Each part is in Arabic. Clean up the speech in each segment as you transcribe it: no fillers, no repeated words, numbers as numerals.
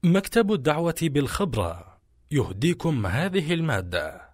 مكتب الدعوة بالخبرة يهديكم هذه المادة.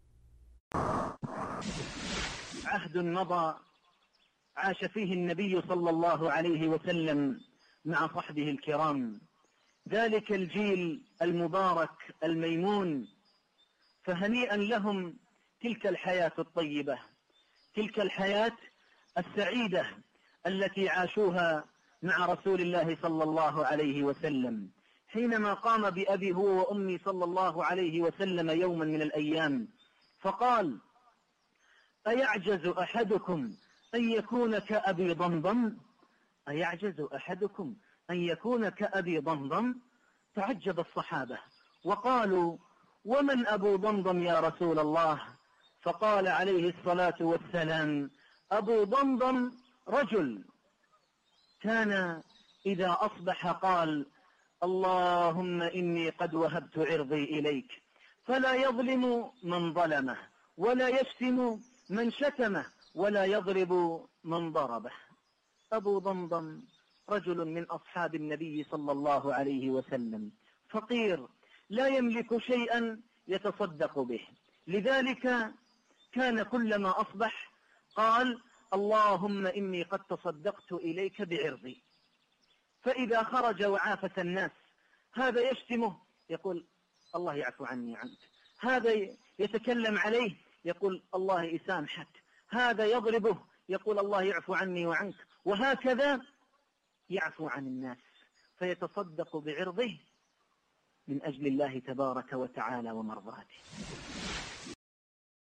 عهد مضى عاش فيه النبي صلى الله عليه وسلم مع صحبه الكرام، ذلك الجيل المبارك الميمون، فهنيئا لهم تلك الحياة الطيبة، تلك الحياة السعيدة التي عاشوها مع رسول الله صلى الله عليه وسلم، حينما قام بأبي هو وأمي صلى الله عليه وسلم يوما من الأيام فقال: أيعجز أحدكم أن يكون كأبي ضمضم؟ أيعجز أحدكم أن يكون كأبي ضمضم؟ تعجب الصحابة وقالوا: ومن أبو ضمضم يا رسول الله؟ فقال عليه الصلاة والسلام: أبو ضمضم رجل كان إذا أصبح قال: اللهم إني قد وهبت عرضي إليك، فلا يظلم من ظلمه، ولا يشتم من شتمه، ولا يضرب من ضربه. أبو ضمضم رجل من أصحاب النبي صلى الله عليه وسلم، فقير لا يملك شيئا يتصدق به، لذلك كان كلما أصبح قال: اللهم إني قد تصدقت إليك بعرضي. فإذا خرج وعافس الناس، هذا يشتمه يقول: الله يعفو عني عنك، هذا يتكلم عليه يقول: الله يسامحك، هذا يضربه يقول: الله يعفو عني وعنك، وهكذا يعفو عن الناس، فيتصدق بعرضه من أجل الله تبارك وتعالى ومرضاته.